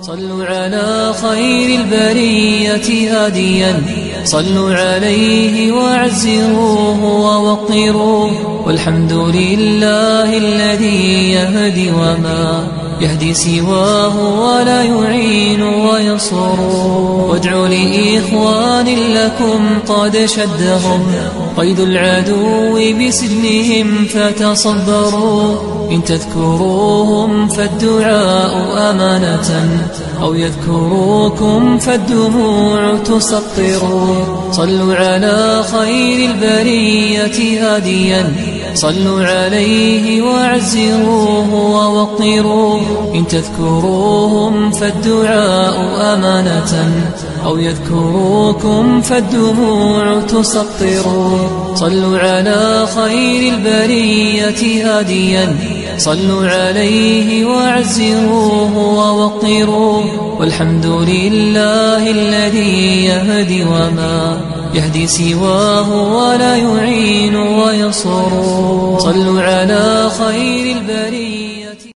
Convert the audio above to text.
صلوا على خير البرية هاديا، صلوا عليه وعزروه ووقروه. والحمد لله الذي يهدي وما يهدي سواه ولا يعين وينصر. وادعوا لإخوان لكم قد شدهم قيد العدو بسجنهم فتصبروا. إن تذكروهم فالدعاء أمانة، أو يذكروكم فالدموع تسطر. صلوا على خير البرية هاديا، صلوا عليه وعزروه ووقروه. إن تذكروهم فالدعاء أمانة، أو يذكروكم فالدموع تسطر. صلوا على خير البرية هاديا، صلوا عليه وعزروه ووقروه. والحمد لله الذي يهدي وما يهدي سواه ولا يعين وينصر. صلوا على خير البرية.